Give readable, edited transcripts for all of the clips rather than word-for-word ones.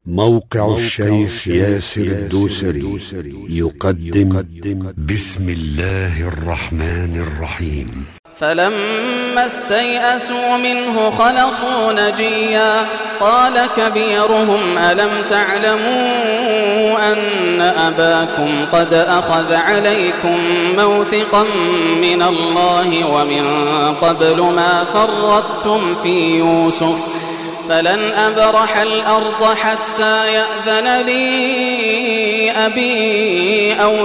موقع الشيخ ياسر الدوسري يقدم بسم الله الرحمن الرحيم. فلما استيئسوا منه خلصوا نجيا قال كبيرهم ألم تعلموا أن أباكم قد أخذ عليكم موثقا من الله ومن قبل ما فرطتم في يوسف فلن أبرح الأرض حتى يأذن لي أبي أو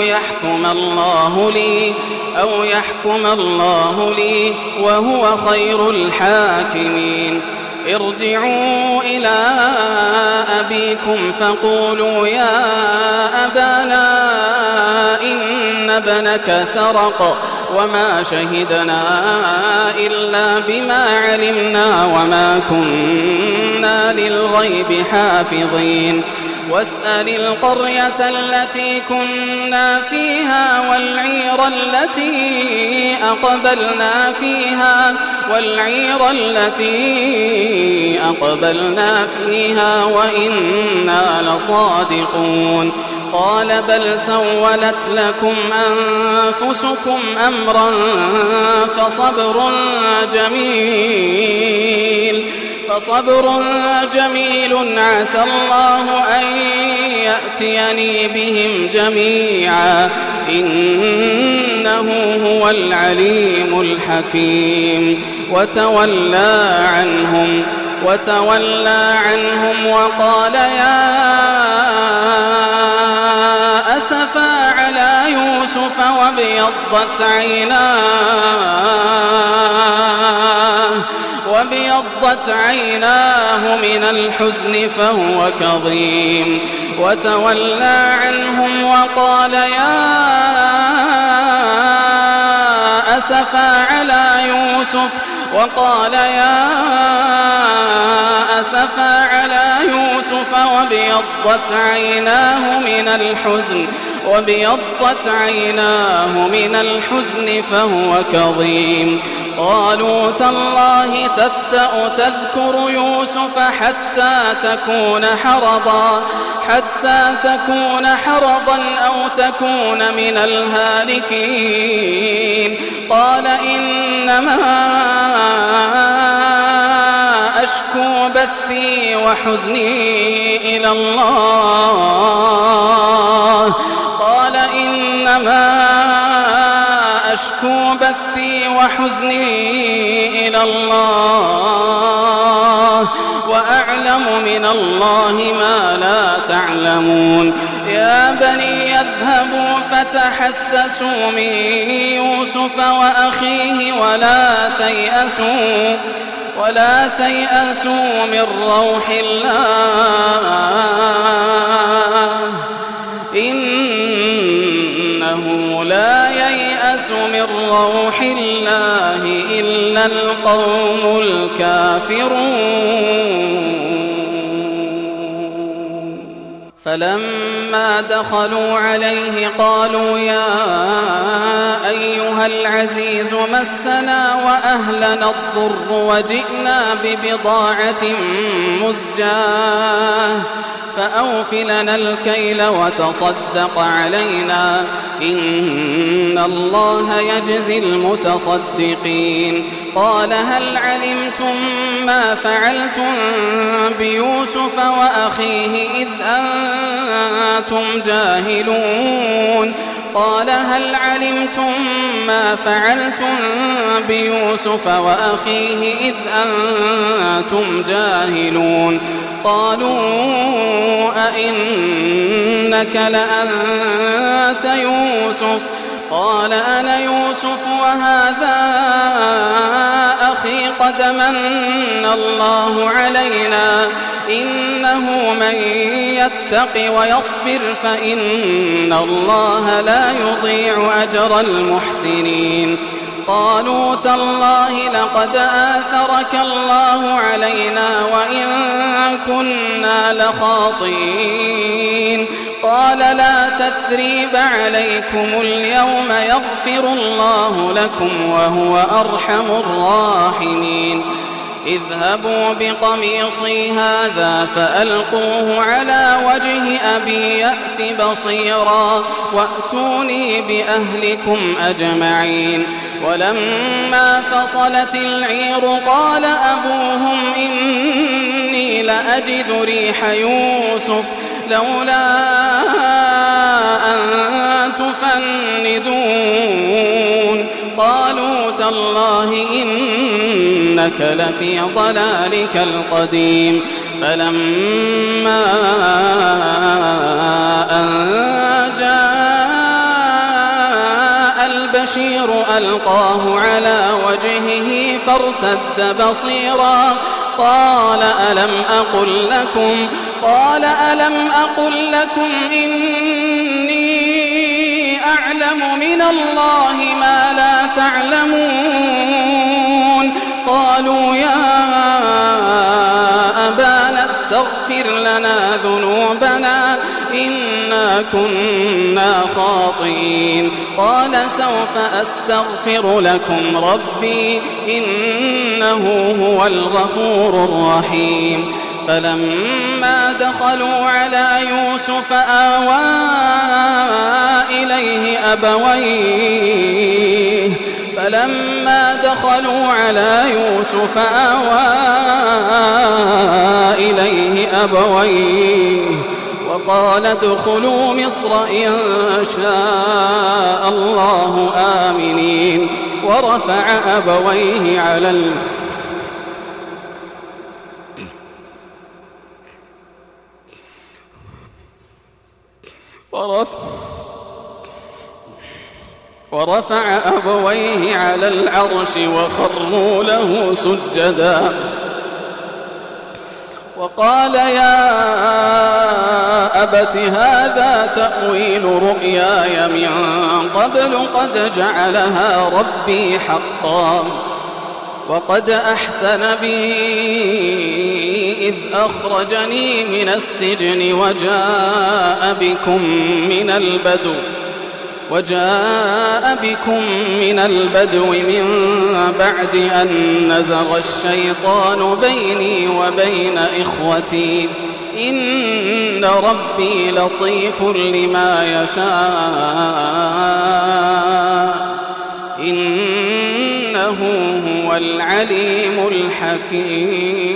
يحكم الله لي وهو خير الحاكمين. ارجعوا إلى أبيكم فقولوا يا أبانا إن ابنك سرق وما شهدنا إلا بما علمنا وما كنا للغيب حافظين. واسأل القرية التي كنا فيها والعير التي أقبلنا فيها وإنا لصادقون. قال بل سولت لكم أنفسكم أمرا فصبر جميل عسى الله أن يأتيني بهم جميعا إنه هو العليم الحكيم. وتولى عنهم وقال يا أسفا على يوسف وابيضت عيناه من الحزن فهو كظيم. وتولى عنهم وقال يا أسفا على يوسف وابيضت عيناه من الحزن فهو كظيم. قالوا تالله تفتأ تذكر يوسف حتى تكون حرضا أو تكون من الهالكين. قال إنما أشكو بثي وحزني إلى الله وأعلم من الله ما لا تعلمون. يا بني يذهبوا فتحسسوا من يوسف وأخيه ولا تيأسوا من روح الله إنه لا ييأس من روح الله إلا القوم الكافرون. فلما دخلوا عليه قالوا يا أيها العزيز مسنا وأهلنا الضر وجئنا ببضاعة مزجاة فأوف لنا الكيل وتصدق علينا إن الله يجزي المتصدقين. قال هل علمتم ما فعلتم بيوسف وأخيه إذ أنتم جاهلون؟ قال هل علمتم ما فعلتم بيوسف وأخيه إذ أنتم جاهلون؟ قالوا أئنك لأنت يوسف؟ قال أنا يوسف وهذا أخي قد من الله علينا إنه من يتق ويصبر فإن الله لا يضيع أجر المحسنين. قالوا تالله لقد آثرك الله علينا وإن كنا لخاطئين. قال لا تثريب عليكم اليوم يغفر الله لكم وهو أرحم الراحمين. اذهبوا بقميصي هذا فألقوه على وجه أبي يأت بصيرا وأتوني بأهلكم أجمعين. ولما فصلت العير قال أبوهم إني لأجد ريح يوسف لولا أن تفندون. قالوا تالله إنك لفي ضلالك القديم. فلما أن جاء البشير ألقاه على وجهه فارتد بصيرا قال ألم أقل لكم إني أعلم من الله ما لا تعلمون. قالوا يا أبانا استغفر لنا ذنوبنا إنا كنا خاطئين. قال سوف أستغفر لكم ربي إنه هو الغفور الرحيم. فلما دخلوا على يوسف آوى إليه أبويه وقال ادخلوا مصر إن شاء الله آمنين. ورفع أبويه على العرش وخروا له سجدا وقال يا أبت هذا تأويل رؤياي من قبل قد جعلها ربي حقا وقد أحسن بي إذ أخرجني من السجن وجاء بكم من البدو من بعد أن نزغ الشيطان بيني وبين إخوتي إن ربي لطيف لما يشاء إنه هو العليم الحكيم.